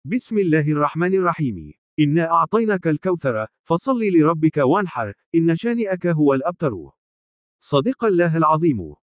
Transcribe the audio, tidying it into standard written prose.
بسم الله الرحمن الرحيم. إنا أعطيناك الكوثر، فصل لربك وانحر، إن شانئك هو الأبتر. صدق الله العظيم.